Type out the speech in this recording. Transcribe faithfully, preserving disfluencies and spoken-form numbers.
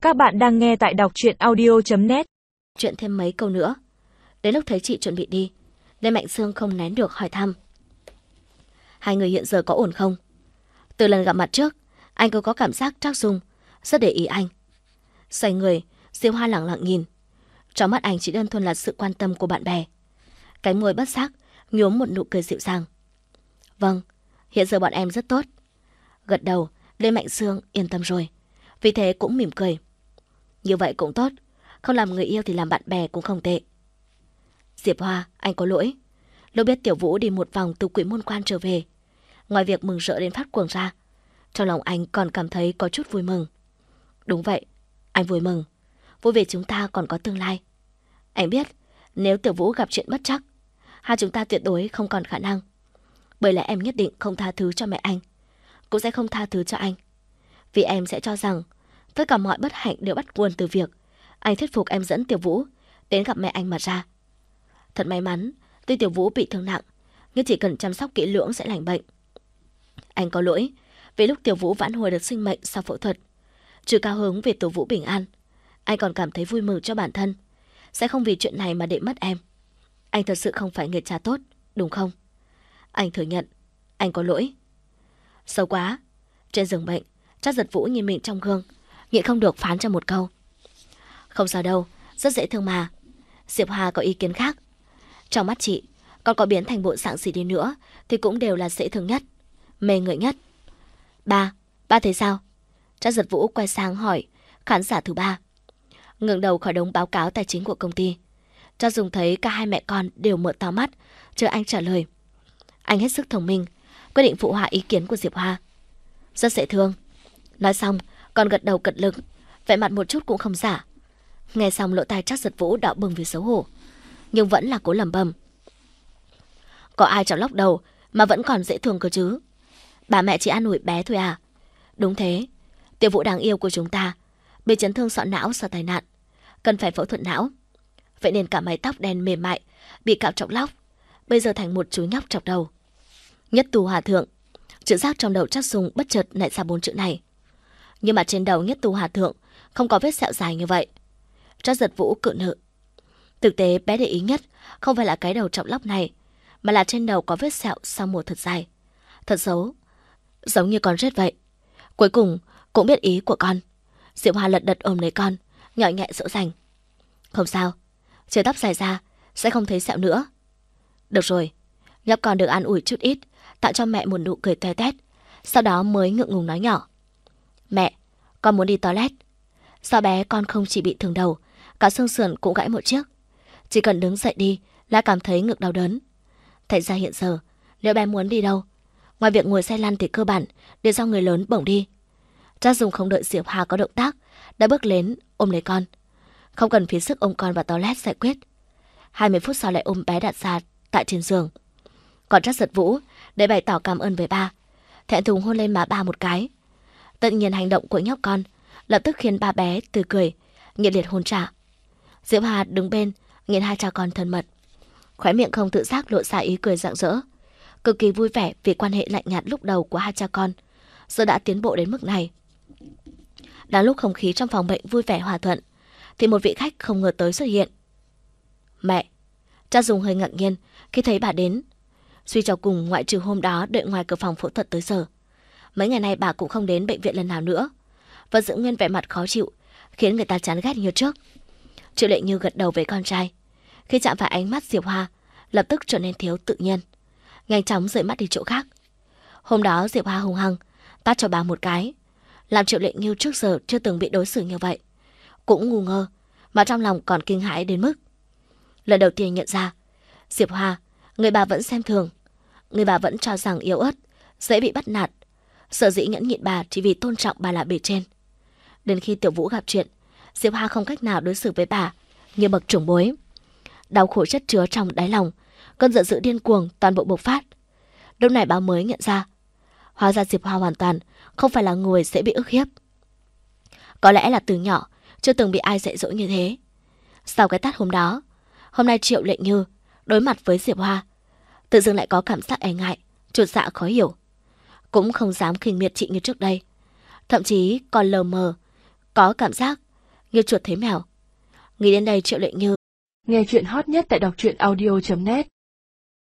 Các bạn đang nghe tại đọc truyện audio chấm net. Chuyện thêm mấy câu nữa. Đến lúc thấy chị chuẩn bị đi, Lê Mạnh Sương không nén được hỏi thăm: hai người hiện giờ có ổn không? Từ lần gặp mặt trước, anh cứ có cảm giác Trác Dung rất để ý anh. Xoay người, Diệu Hoa lặng lặng nhìn. Trong mắt anh chỉ đơn thuần là sự quan tâm của bạn bè. Cái môi bất giác nhuốm một nụ cười dịu dàng. Vâng, hiện giờ bọn em rất tốt. Gật đầu, Lê Mạnh Sương yên tâm rồi, vì thế cũng mỉm cười. Như vậy cũng tốt, không làm người yêu thì làm bạn bè cũng không tệ. Diệp Hoa, anh có lỗi. Lúc biết Tiểu Vũ đi một vòng từ Quỷ Môn Quan trở về, ngoài việc mừng rỡ đến phát cuồng ra, trong lòng anh còn cảm thấy có chút vui mừng. Đúng vậy, anh vui mừng, vui vì chúng ta còn có tương lai. Anh biết, nếu Tiểu Vũ gặp chuyện bất trắc, hai chúng ta tuyệt đối không còn khả năng. Bởi lẽ em nhất định không tha thứ cho mẹ anh, cũng sẽ không tha thứ cho anh. Vì em sẽ cho rằng tất cả mọi bất hạnh đều bắt nguồn từ việc anh thuyết phục em dẫn Tiểu Vũ đến gặp mẹ anh mà ra. Thật may mắn, tuy Tiểu Vũ bị thương nặng, nhưng chỉ cần chăm sóc kỹ lưỡng sẽ lành bệnh. Anh có lỗi vì lúc Tiểu Vũ vãn hồi được sinh mệnh sau phẫu thuật. Trừ cao hứng vì Tiểu Vũ bình an, anh còn cảm thấy vui mừng cho bản thân sẽ không vì chuyện này mà để mất em. Anh thật sự không phải người cha tốt, đúng không? Anh thừa nhận, anh có lỗi. Xấu quá. Trên giường bệnh, Trác Giật Vũ nhìn mình trong gương, nhịn không được phán cho một câu: không sao đâu, rất dễ thương mà. Diệp Hoa có ý kiến khác: trong mắt chị, còn có biến thành bộ dạng gì đi nữa thì cũng đều là dễ thương nhất, mê người nhất. Ba, ba thấy sao? Trác Giật Vũ quay sang hỏi khán giả thứ ba. Ngẩng đầu khỏi đống báo cáo tài chính của công ty, Trác Dung thấy cả hai mẹ con đều mở to mắt chờ anh trả lời. Anh hết sức thông minh, quyết định phụ họa ý kiến của Diệp Hoa. Rất dễ thương. Nói xong còn gật đầu cật lực, vẻ mặt một chút cũng không giả. Nghe xong lỗ tai Trác Giật Vũ đỏ bừng vì xấu hổ, nhưng vẫn là cố lẩm bẩm: có ai chọc lóc đầu mà vẫn còn dễ thương cơ chứ? Bà mẹ chỉ an ủi bé thôi à? Đúng thế, Tiểu Vũ đáng yêu của chúng ta bị chấn thương sọ não sau tai nạn, cần phải phẫu thuật não. Vậy nên cả mái tóc đen mềm mại bị cạo chọc lóc, bây giờ thành một chú nhóc chọc đầu. Nhất Tu Hòa Thượng. Chữ giác trong đầu Trác Dung bất chợt nảy ra bốn chữ này. Nhưng mà trên đầu Nhất Tu Hòa Thượng không có vết sẹo dài như vậy. Trác Giật Vũ cự nữ. Thực tế bé để ý nhất không phải là cái đầu chọc lóc này, mà là trên đầu có vết sẹo sau mổ thật dài, thật xấu, giống như con rết vậy. Cuối cùng cũng biết ý của con. Diệu Hoa lật đật ôm lấy con, nhỏ nhẹ dỗ dành. Không sao, chờ tóc dài ra sẽ không thấy sẹo nữa. Được rồi. Nhóc con được an ủi chút ít, tạo cho mẹ một nụ cười toe toét, sau đó mới ngượng ngùng nói nhỏ: mẹ, con muốn đi toilet. Sao bé con không chỉ bị thương đầu, cả xương sườn cũng gãy một chiếc, chỉ cần đứng dậy đi là cảm thấy ngực đau đớn. Thành ra hiện giờ nếu bé muốn đi đâu, ngoài việc ngồi xe lăn thì cơ bản đều do người lớn bổng đi. Trác Dung không đợi Diệp Hà có động tác đã bước đến ôm lấy con, không cần phí sức ôm con vào toilet giải quyết. Hai mươi phút sau lại ôm bé đặt ra tại trên giường. Còn Trác Giật Vũ để bày tỏ cảm ơn với ba, thẹn thùng hôn lên má ba một cái. Tự nhiên hành động của nhóc con lập tức khiến ba bé tươi cười, nhiệt liệt hôn trả. Diệp Hà đứng bên nhìn hai cha con thân mật, khóe miệng không tự giác lộ ra ý cười rạng rỡ, cực kỳ vui vẻ vì quan hệ lạnh nhạt lúc đầu của hai cha con giờ đã tiến bộ đến mức này. Đang lúc không khí trong phòng bệnh vui vẻ hòa thuận thì một vị khách không ngờ tới xuất hiện. Mẹ. Trác Dung hơi ngạc nhiên khi thấy bà đến. Suy cho cùng, ngoại trừ hôm đó đợi ngoài cửa phòng phẫu thuật tới giờ, mấy ngày nay bà cũng không đến bệnh viện lần nào nữa, và giữ nguyên vẻ mặt khó chịu khiến người ta chán ghét như trước. Triệu Lệ Như gật đầu với con trai, khi chạm phải ánh mắt Diệp Hoa lập tức trở nên thiếu tự nhiên, nhanh chóng rời mắt đi chỗ khác. Hôm đó Diệp Hoa hung hăng tát cho bà một cái, làm Triệu Lệ Như trước giờ chưa từng bị đối xử như vậy cũng ngu ngơ, mà trong lòng còn kinh hãi đến mức lần đầu tiên nhận ra Diệp Hoa người bà vẫn xem thường, người bà vẫn cho rằng yếu ớt, dễ bị bắt nạt, sở dĩ nhẫn nhịn bà chỉ vì tôn trọng bà là bề trên. Đến khi Tiểu Vũ gặp chuyện, Diệp Hoa không cách nào đối xử với bà như bậc trưởng bối. Đau khổ chất chứa trong đáy lòng, cơn giận dữ điên cuồng toàn bộ bộc phát. Lúc này bà mới nhận ra, hóa ra Diệp Hoa hoàn toàn không phải là người dễ bị ức hiếp. Có lẽ là từ nhỏ chưa từng bị ai dạy dỗ như thế. Sau cái tát hôm đó, hôm nay Triệu Lệ Như đối mặt với Diệp Hoa, tự dưng lại có cảm giác e ngại, chột dạ khó hiểu, cũng không dám khinh miệt chị như trước đây, thậm chí còn lờ mờ có cảm giác như chuột thấy mèo. Nghĩ đến đây Triệu Lệ Như Nghe chuyện hot nhất tại đọc truyện audio chấm net